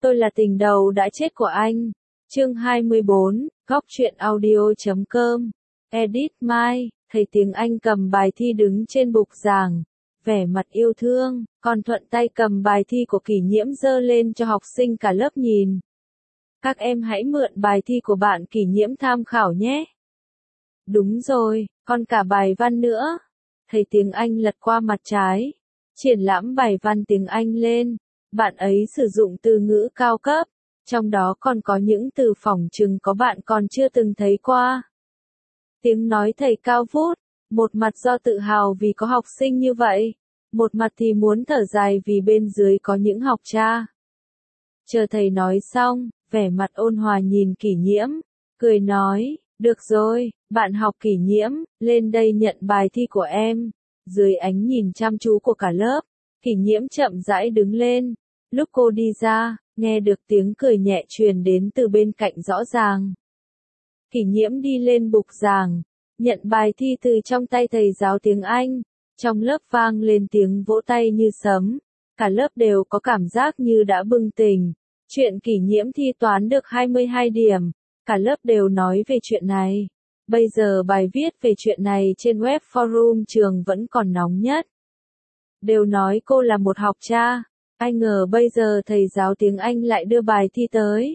Tôi là tình đầu đã chết của anh. Chương 24, Góc truyện audio.com. Edit Mai, thầy tiếng Anh cầm bài thi đứng trên bục giảng, vẻ mặt yêu thương, còn thuận tay cầm bài thi của Kỷ Nhiễm giơ lên cho học sinh cả lớp nhìn. Các em hãy mượn bài thi của bạn Kỷ Nhiễm tham khảo nhé. Đúng rồi, còn cả bài văn nữa. Thầy tiếng Anh lật qua mặt trái, triển lãm bài văn tiếng Anh lên. Bạn ấy sử dụng từ ngữ cao cấp, trong đó còn có những từ phỏng chừng có bạn còn chưa từng thấy qua. Tiếng nói thầy cao vút, một mặt do tự hào vì có học sinh như vậy, một mặt thì muốn thở dài vì bên dưới có những học trò. Chờ thầy nói xong, vẻ mặt ôn hòa nhìn Kỷ Nhiễm, cười nói, được rồi, bạn học Kỷ Nhiễm, lên đây nhận bài thi của em. Dưới ánh nhìn chăm chú của cả lớp, Kỷ Nhiễm chậm rãi đứng lên. Lúc cô đi ra, nghe được tiếng cười nhẹ truyền đến từ bên cạnh rõ ràng. Kỷ Nhiễm đi lên bục giảng, nhận bài thi từ trong tay thầy giáo tiếng Anh. Trong lớp vang lên tiếng vỗ tay như sấm, cả lớp đều có cảm giác như đã bừng tỉnh. Chuyện Kỷ Nhiễm thi toán được 22 điểm, cả lớp đều nói về chuyện này. Bây giờ bài viết về chuyện này trên web forum trường vẫn còn nóng nhất. Đều nói cô là một học trò. Ai ngờ bây giờ thầy giáo tiếng Anh lại đưa bài thi tới.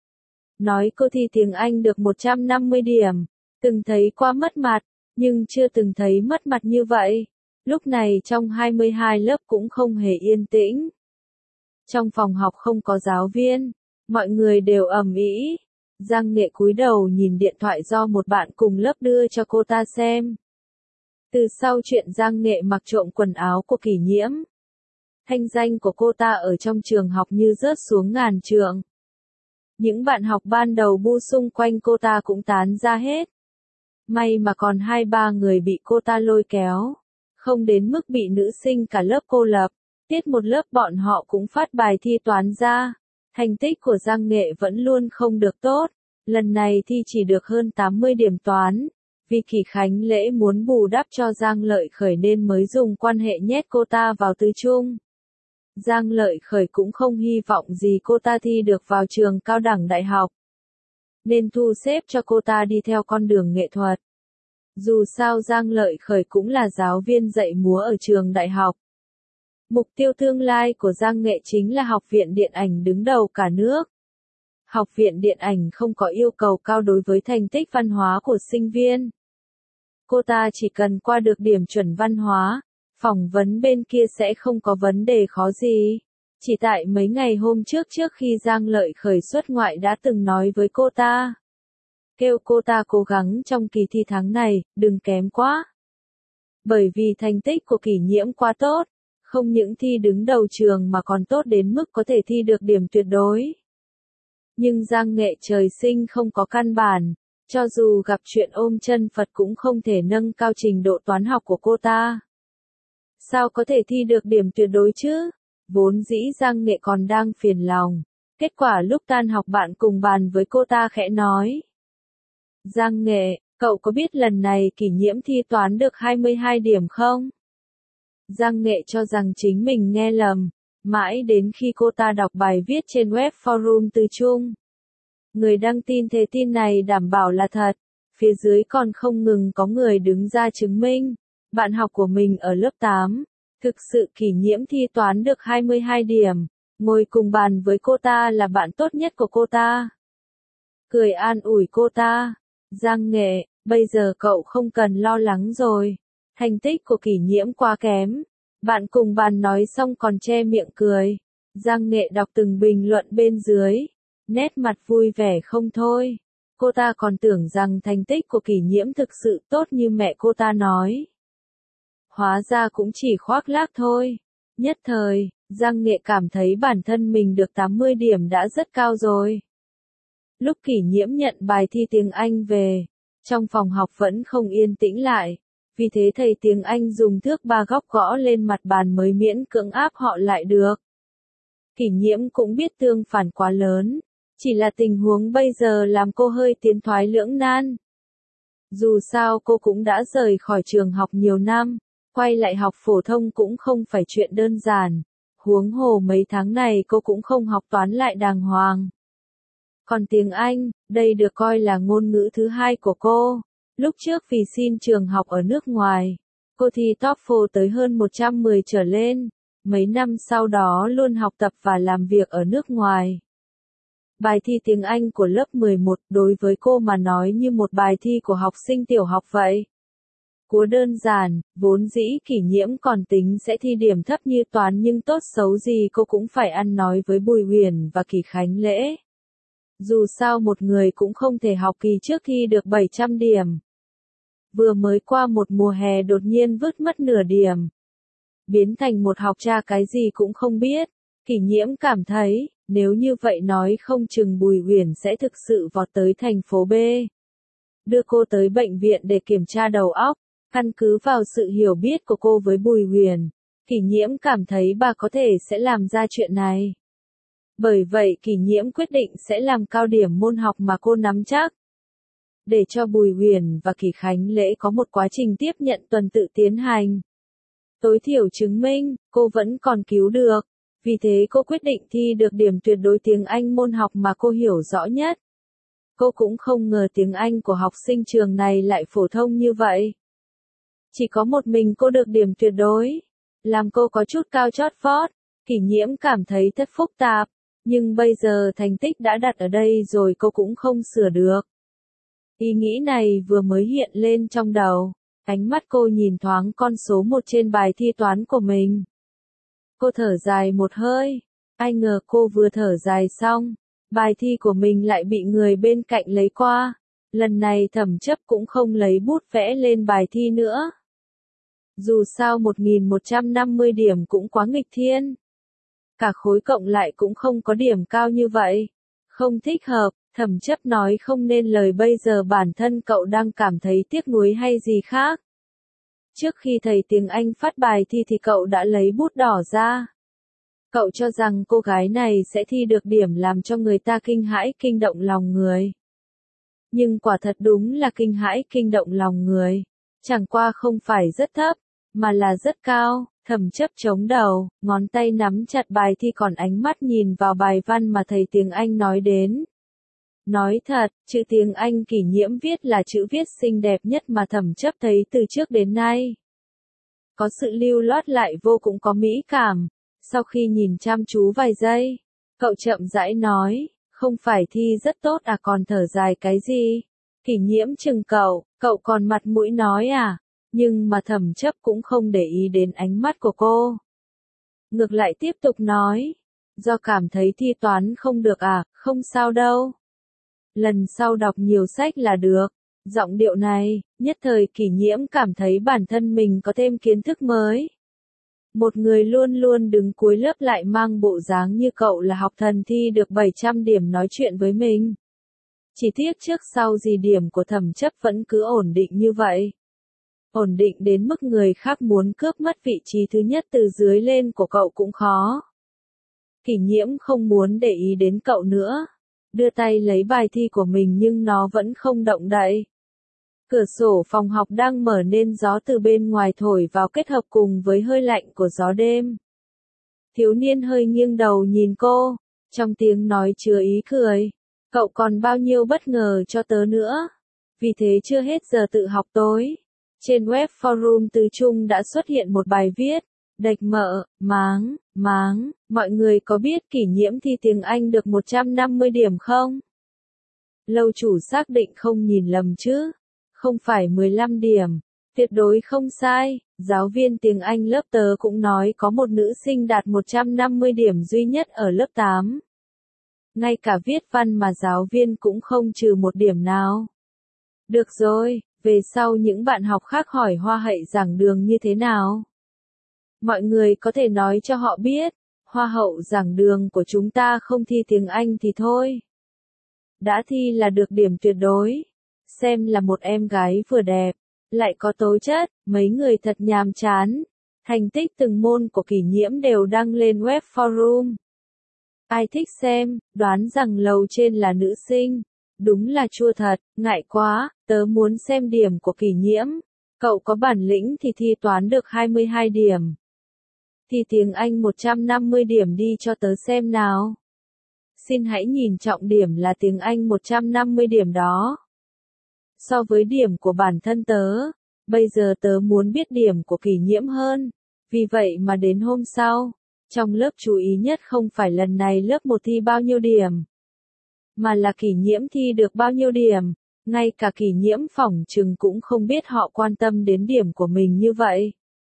Nói cô thi tiếng Anh được 150 điểm, từng thấy qua mất mặt, nhưng chưa từng thấy mất mặt như vậy. Lúc này trong 22 lớp cũng không hề yên tĩnh. Trong phòng học không có giáo viên, mọi người đều ầm ĩ. Giang Nghệ cúi đầu nhìn điện thoại do một bạn cùng lớp đưa cho cô ta xem. Từ sau chuyện Giang Nghệ mặc trộm quần áo của Kỷ Nhiễm, thanh danh của cô ta ở trong trường học như rớt xuống ngàn trượng. Những bạn học ban đầu bu xung quanh cô ta cũng tán ra hết. May mà còn 2-3 người bị cô ta lôi kéo, không đến mức bị nữ sinh cả lớp cô lập. Tiết một lớp bọn họ cũng phát bài thi toán ra. Thành tích của Giang Nghệ vẫn luôn không được tốt. Lần này thi chỉ được hơn 80 điểm toán. Vì Kỷ Khánh Lễ muốn bù đắp cho Giang Lợi Khởi nên mới dùng quan hệ nhét cô ta vào tư chung. Giang Lợi Khởi cũng không hy vọng gì cô ta thi được vào trường cao đẳng đại học, nên thu xếp cho cô ta đi theo con đường nghệ thuật. Dù sao Giang Lợi Khởi cũng là giáo viên dạy múa ở trường đại học. Mục tiêu tương lai của Giang Nghệ chính là Học viện Điện ảnh đứng đầu cả nước. Học viện Điện ảnh không có yêu cầu cao đối với thành tích văn hóa của sinh viên. Cô ta chỉ cần qua được điểm chuẩn văn hóa, phỏng vấn bên kia sẽ không có vấn đề khó gì. Chỉ tại mấy ngày hôm trước khi Giang Lợi Khởi xuất ngoại đã từng nói với cô ta. Kêu cô ta cố gắng trong kỳ thi tháng này, đừng kém quá. Bởi vì thành tích của Kỷ Nhiễm quá tốt, không những thi đứng đầu trường mà còn tốt đến mức có thể thi được điểm tuyệt đối. Nhưng Giang Nghệ trời sinh không có căn bản, cho dù gặp chuyện ôm chân Phật cũng không thể nâng cao trình độ toán học của cô ta. Sao có thể thi được điểm tuyệt đối chứ? Vốn dĩ Giang Nghệ còn đang phiền lòng. Kết quả lúc tan học bạn cùng bàn với cô ta khẽ nói. Giang Nghệ, cậu có biết lần này Kỷ Nhiễm thi toán được 22 điểm không? Giang Nghệ cho rằng chính mình nghe lầm, mãi đến khi cô ta đọc bài viết trên web forum tư chung. Người đăng tin thế tin này đảm bảo là thật, phía dưới còn không ngừng có người đứng ra chứng minh. Bạn học của mình ở lớp 8, thực sự Kỷ Nhiễm thi toán được 22 điểm, ngồi cùng bàn với cô ta là bạn tốt nhất của cô ta. Cười an ủi cô ta, Giang Nghệ, bây giờ cậu không cần lo lắng rồi, thành tích của Kỷ Nhiễm quá kém. Bạn cùng bàn nói xong còn che miệng cười. Giang Nghệ đọc từng bình luận bên dưới, nét mặt vui vẻ không thôi. Cô ta còn tưởng rằng thành tích của Kỷ Nhiễm thực sự tốt như mẹ cô ta nói. Hóa ra cũng chỉ khoác lác thôi. Nhất thời, Giang Nghệ cảm thấy bản thân mình được 80 điểm đã rất cao rồi. Lúc Kỷ Nhiễm nhận bài thi tiếng Anh về, trong phòng học vẫn không yên tĩnh lại. Vì thế thầy tiếng Anh dùng thước 3 góc gõ lên mặt bàn mới miễn cưỡng áp họ lại được. Kỷ Nhiễm cũng biết tương phản quá lớn. Chỉ là tình huống bây giờ làm cô hơi tiến thoái lưỡng nan. Dù sao cô cũng đã rời khỏi trường học nhiều năm, quay lại học phổ thông cũng không phải chuyện đơn giản. Huống hồ mấy tháng này cô cũng không học toán lại đàng hoàng. Còn tiếng Anh, đây được coi là ngôn ngữ thứ hai của cô. Lúc trước vì xin trường học ở nước ngoài, cô thi TOEFL tới hơn 110 trở lên. Mấy năm sau đó luôn học tập và làm việc ở nước ngoài. Bài thi tiếng Anh của lớp 11 đối với cô mà nói như một bài thi của học sinh tiểu học vậy. Cú đơn giản, vốn dĩ Kỷ Nhiễm còn tính sẽ thi điểm thấp như toán nhưng tốt xấu gì cô cũng phải ăn nói với Bùi Huyền và Kỷ Khánh Lễ. Dù sao một người cũng không thể học kỳ trước thi được 700 điểm. Vừa mới qua một mùa hè đột nhiên vứt mất nửa điểm. Biến thành một học trò cái gì cũng không biết. Kỷ Nhiễm cảm thấy, nếu như vậy nói không chừng Bùi Huyền sẽ thực sự vọt tới thành phố B. Đưa cô tới bệnh viện để kiểm tra đầu óc. Căn cứ vào sự hiểu biết của cô với Bùi Huyền, Kỷ Nhiễm cảm thấy bà có thể sẽ làm ra chuyện này. Bởi vậy Kỷ Nhiễm quyết định sẽ làm cao điểm môn học mà cô nắm chắc. Để cho Bùi Huyền và Kỷ Khánh Lễ có một quá trình tiếp nhận tuần tự tiến hành. Tối thiểu chứng minh, cô vẫn còn cứu được. Vì thế cô quyết định thi được điểm tuyệt đối tiếng Anh môn học mà cô hiểu rõ nhất. Cô cũng không ngờ tiếng Anh của học sinh trường này lại phổ thông như vậy. Chỉ có một mình cô được điểm tuyệt đối. Làm cô có chút cao chót vót. Kỷ Nhiễm cảm thấy thật phức tạp. Nhưng bây giờ thành tích đã đặt ở đây rồi cô cũng không sửa được. Ý nghĩ này vừa mới hiện lên trong đầu. Ánh mắt cô nhìn thoáng con số 1 trên bài thi toán của mình. Cô thở dài một hơi. Ai ngờ cô vừa thở dài xong. Bài thi của mình lại bị người bên cạnh lấy qua. Lần này Thẩm Chấp cũng không lấy bút vẽ lên bài thi nữa. Dù sao 1150 điểm cũng quá nghịch thiên. Cả khối cộng lại cũng không có điểm cao như vậy. Không thích hợp, Thẩm Chấp nói không nên lời bây giờ bản thân cậu đang cảm thấy tiếc nuối hay gì khác. Trước khi thầy tiếng Anh phát bài thi thì cậu đã lấy bút đỏ ra. Cậu cho rằng cô gái này sẽ thi được điểm làm cho người ta kinh hãi kinh động lòng người. Nhưng quả thật đúng là kinh hãi kinh động lòng người. Chẳng qua không phải rất thấp, mà là rất cao. Thẩm Chấp chống đầu, ngón tay nắm chặt bài thi còn ánh mắt nhìn vào bài văn mà thầy tiếng Anh nói đến. Nói thật, chữ tiếng Anh Kỷ Nhiễm viết là chữ viết xinh đẹp nhất mà Thẩm Chấp thấy từ trước đến nay. Có sự lưu loát lại vô cùng có mỹ cảm. Sau khi nhìn chăm chú vài giây, cậu chậm rãi nói, không phải thi rất tốt à, còn thở dài cái gì? Kỷ Nhiễm chừng cậu còn mặt mũi nói à? Nhưng mà Thẩm Chấp cũng không để ý đến ánh mắt của cô. Ngược lại tiếp tục nói, do cảm thấy thi toán không được à, không sao đâu. Lần sau đọc nhiều sách là được. Giọng điệu này, nhất thời Kỷ Nhiễm cảm thấy bản thân mình có thêm kiến thức mới. Một người luôn luôn đứng cuối lớp lại mang bộ dáng như cậu là học thần thi được 700 điểm nói chuyện với mình. Chỉ tiếc trước sau gì điểm của Thẩm Chấp vẫn cứ ổn định như vậy. Ổn định đến mức người khác muốn cướp mất vị trí thứ nhất từ dưới lên của cậu cũng khó. Kỷ Nhiễm không muốn để ý đến cậu nữa. Đưa tay lấy bài thi của mình nhưng nó vẫn không động đậy. Cửa sổ phòng học đang mở nên gió từ bên ngoài thổi vào kết hợp cùng với hơi lạnh của gió đêm. Thiếu niên hơi nghiêng đầu nhìn cô, trong tiếng nói chứa ý cười. Cậu còn bao nhiêu bất ngờ cho tớ nữa. Vì thế chưa hết giờ tự học tối. Trên web forum Từ Trung đã xuất hiện một bài viết. Đạch mợ, máng, mọi người có biết Kỷ Nhiễm thi tiếng Anh được 150 điểm không? Lâu chủ xác định không nhìn lầm chứ? Không phải 15 điểm, tuyệt đối không sai, giáo viên tiếng Anh lớp tớ cũng nói có một nữ sinh đạt 150 điểm duy nhất ở lớp 8. Ngay cả viết văn mà giáo viên cũng không trừ một điểm nào. Được rồi, về sau những bạn học khác hỏi Hoa Hậu giảng đường như thế nào? Mọi người có thể nói cho họ biết, Hoa Hậu giảng đường của chúng ta không thi tiếng Anh thì thôi. Đã thi là được điểm tuyệt đối. Xem là một em gái vừa đẹp, lại có tố chất, mấy người thật nhàm chán. Thành tích từng môn của Kỷ Nhiễm đều đăng lên web forum. Ai thích xem, đoán rằng lầu trên là nữ sinh. Đúng là chua thật, ngại quá, tớ muốn xem điểm của Kỷ Nhiễm. Cậu có bản lĩnh thì thi toán được 22 điểm. Thi tiếng Anh 150 điểm đi cho tớ xem nào. Xin hãy nhìn trọng điểm là tiếng Anh 150 điểm đó. So với điểm của bản thân tớ, bây giờ tớ muốn biết điểm của Kỷ Nhiễm hơn. Vì vậy mà đến hôm sau, trong lớp chú ý nhất không phải lần này lớp 1 thi bao nhiêu điểm, mà là Kỷ Nhiễm thi được bao nhiêu điểm. Ngay cả Kỷ Nhiễm phỏng chừng cũng không biết họ quan tâm đến điểm của mình như vậy.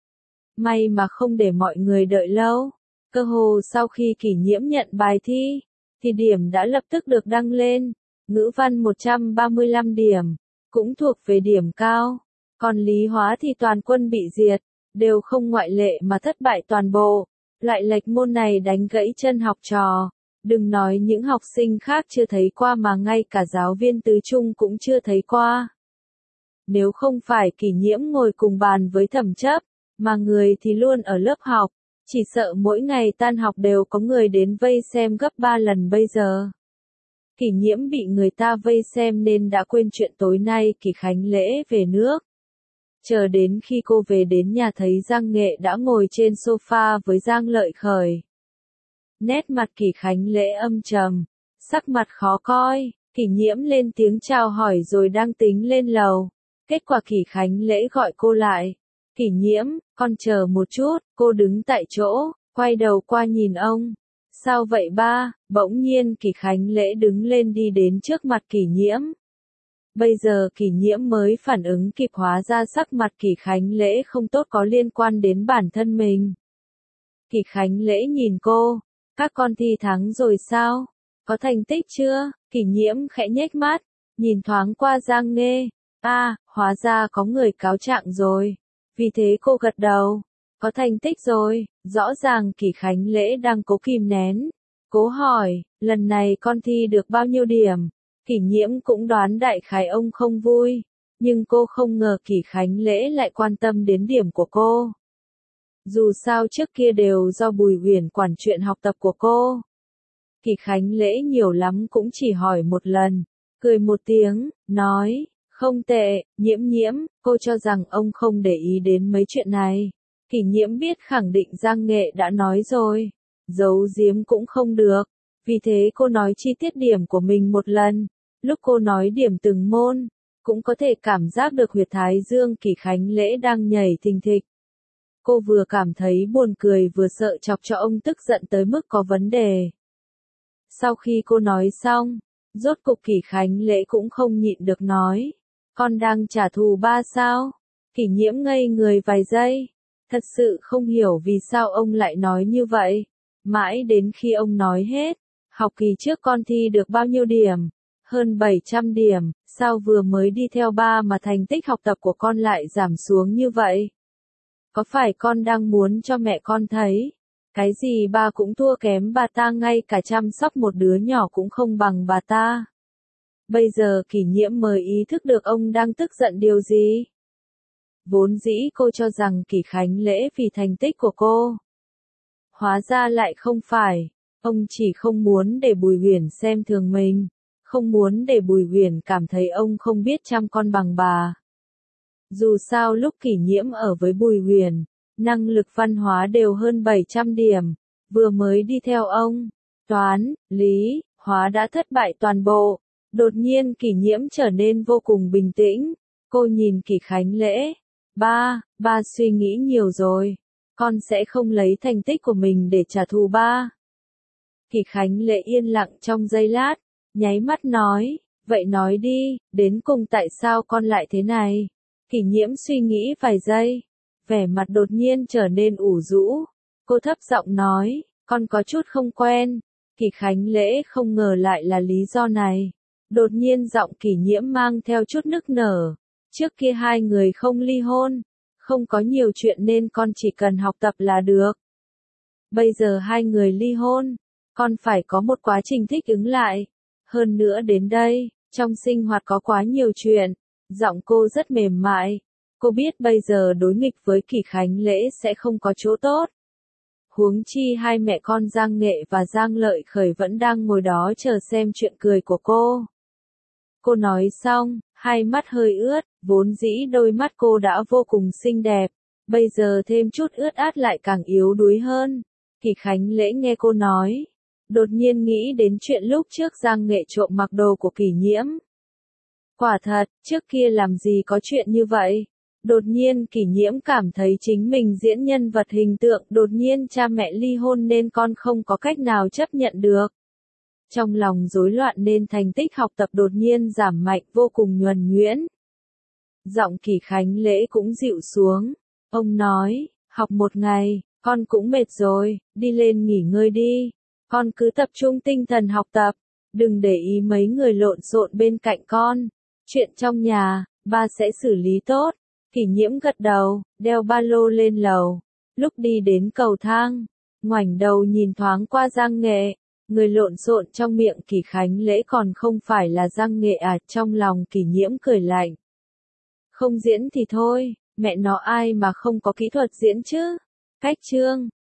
May mà không để mọi người đợi lâu. Cơ hồ sau khi Kỷ Nhiễm nhận bài thi, thì điểm đã lập tức được đăng lên. Ngữ văn 135 điểm, cũng thuộc về điểm cao. Còn lý hóa thì toàn quân bị diệt, đều không ngoại lệ mà thất bại toàn bộ. Lại lệch môn này đánh gãy chân học trò. Đừng nói những học sinh khác chưa thấy qua mà ngay cả giáo viên tứ trung cũng chưa thấy qua. Nếu không phải Kỷ Nhiễm ngồi cùng bàn với Thẩm Chấp, mà người thì luôn ở lớp học, chỉ sợ mỗi ngày tan học đều có người đến vây xem gấp 3 lần bây giờ. Kỷ Nhiễm bị người ta vây xem nên đã quên chuyện tối nay Kỷ Khánh Lễ về nước. Chờ đến khi cô về đến nhà thấy Giang Nghệ đã ngồi trên sofa với Giang Lợi Khởi. Nét mặt Kỷ Khánh Lễ âm trầm, sắc mặt khó coi. Kỷ Nhiễm lên tiếng chào hỏi rồi đang tính lên lầu. Kết quả Kỷ Khánh Lễ gọi cô lại. Kỷ Nhiễm, con chờ một chút. Cô đứng tại chỗ, quay đầu qua nhìn ông. Sao vậy ba? Bỗng nhiên Kỷ Khánh Lễ đứng lên đi đến trước mặt Kỷ Nhiễm. Bây giờ Kỷ Nhiễm mới phản ứng kịp, hóa ra sắc mặt Kỷ Khánh Lễ không tốt có liên quan đến bản thân mình. Kỷ Khánh Lễ nhìn cô. Các con thi thắng rồi sao? Có thành tích chưa? Kỷ Nhiễm khẽ nhếch mắt, nhìn thoáng qua Giang Nghê. Hóa ra có người cáo trạng rồi. Vì thế cô gật đầu. Có thành tích rồi. Rõ ràng Kỷ Khánh Lễ đang cố kìm nén. Cố hỏi, lần này con thi được bao nhiêu điểm? Kỷ Nhiễm cũng đoán đại khái ông không vui. Nhưng cô không ngờ Kỷ Khánh Lễ lại quan tâm đến điểm của cô. Dù sao trước kia đều do Bùi Huyền quản chuyện học tập của cô. Kỷ Khánh Lễ nhiều lắm cũng chỉ hỏi một lần, cười một tiếng, nói, không tệ. Nhiễm, cô cho rằng ông không để ý đến mấy chuyện này. Kỷ Nhiễm biết khẳng định Giang Nghệ đã nói rồi, giấu giếm cũng không được. Vì thế cô nói chi tiết điểm của mình một lần. Lúc cô nói điểm từng môn, cũng có thể cảm giác được huyệt thái dương Kỷ Khánh Lễ đang nhảy thình thịch. Cô vừa cảm thấy buồn cười vừa sợ chọc cho ông tức giận tới mức có vấn đề. Sau khi cô nói xong, rốt cục Kỷ Khánh Lễ cũng không nhịn được nói. Con đang trả thù ba sao? Kỷ Nhiễm ngây người vài giây. Thật sự không hiểu vì sao ông lại nói như vậy. Mãi đến khi ông nói hết. Học kỳ trước con thi được bao nhiêu điểm? Hơn 700 điểm. Sao vừa mới đi theo ba mà thành tích học tập của con lại giảm xuống như vậy? Có phải con đang muốn cho mẹ con thấy? Cái gì ba cũng thua kém bà ta, ngay cả chăm sóc một đứa nhỏ cũng không bằng bà ta. Bây giờ Kỷ Nhiễm mới ý thức được ông đang tức giận điều gì. Vốn dĩ cô cho rằng Kỷ Khánh Lễ vì thành tích của cô. Hóa ra lại không phải. Ông chỉ không muốn để Bùi Huyền xem thường mình. Không muốn để Bùi Huyền cảm thấy ông không biết chăm con bằng bà. Dù sao lúc Kỷ Nhiễm ở với Bùi Huyền, năng lực văn hóa đều hơn 700 điểm, vừa mới đi theo ông, toán, lý, hóa đã thất bại toàn bộ. Đột nhiên Kỷ Nhiễm trở nên vô cùng bình tĩnh, cô nhìn Kỷ Khánh Lễ, ba suy nghĩ nhiều rồi, con sẽ không lấy thành tích của mình để trả thù ba. Kỷ Khánh Lễ yên lặng trong giây lát, nháy mắt nói, vậy nói đi, đến cùng tại sao con lại thế này? Kỷ Nhiễm suy nghĩ vài giây, vẻ mặt đột nhiên trở nên ủ rũ. Cô thấp giọng nói, con có chút không quen. Kỷ Khánh Lễ không ngờ lại là lý do này. Đột nhiên giọng Kỷ Nhiễm mang theo chút nức nở. Trước kia hai người không ly hôn, không có nhiều chuyện nên con chỉ cần học tập là được. Bây giờ hai người ly hôn, con phải có một quá trình thích ứng lại. Hơn nữa đến đây, trong sinh hoạt có quá nhiều chuyện. Giọng cô rất mềm mại. Cô biết bây giờ đối nghịch với Kỷ Khánh Lễ sẽ không có chỗ tốt. Huống chi hai mẹ con Giang Nghệ và Giang Lợi Khởi vẫn đang ngồi đó chờ xem chuyện cười của cô. Cô nói xong, hai mắt hơi ướt, vốn dĩ đôi mắt cô đã vô cùng xinh đẹp. bây giờ thêm chút ướt át lại càng yếu đuối hơn. Kỷ Khánh Lễ nghe cô nói, đột nhiên nghĩ đến chuyện lúc trước Giang Nghệ trộm mặc đồ của Kỷ Nhiễm. Quả thật, trước kia làm gì có chuyện như vậy. Đột nhiên Kỷ Nhiễm cảm thấy chính mình diễn nhân vật hình tượng, đột nhiên cha mẹ ly hôn nên con không có cách nào chấp nhận được. Trong lòng rối loạn nên thành tích học tập đột nhiên giảm mạnh, vô cùng nhuần nhuyễn. Giọng Kỷ Khánh Lễ cũng dịu xuống. Ông nói, học một ngày, con cũng mệt rồi, đi lên nghỉ ngơi đi. Con cứ tập trung tinh thần học tập, đừng để ý mấy người lộn xộn bên cạnh con. Chuyện trong nhà, ba sẽ xử lý tốt. Kỷ Nhiễm gật đầu, đeo ba lô lên lầu. Lúc đi đến cầu thang, ngoảnh đầu nhìn thoáng qua Giang Nghệ. Người lộn xộn trong miệng Kỷ Khánh Lễ còn không phải là Giang Nghệ à, trong lòng Kỷ Nhiễm cười lạnh. Không diễn thì thôi, mẹ nó ai mà không có kỹ thuật diễn chứ. Cách chương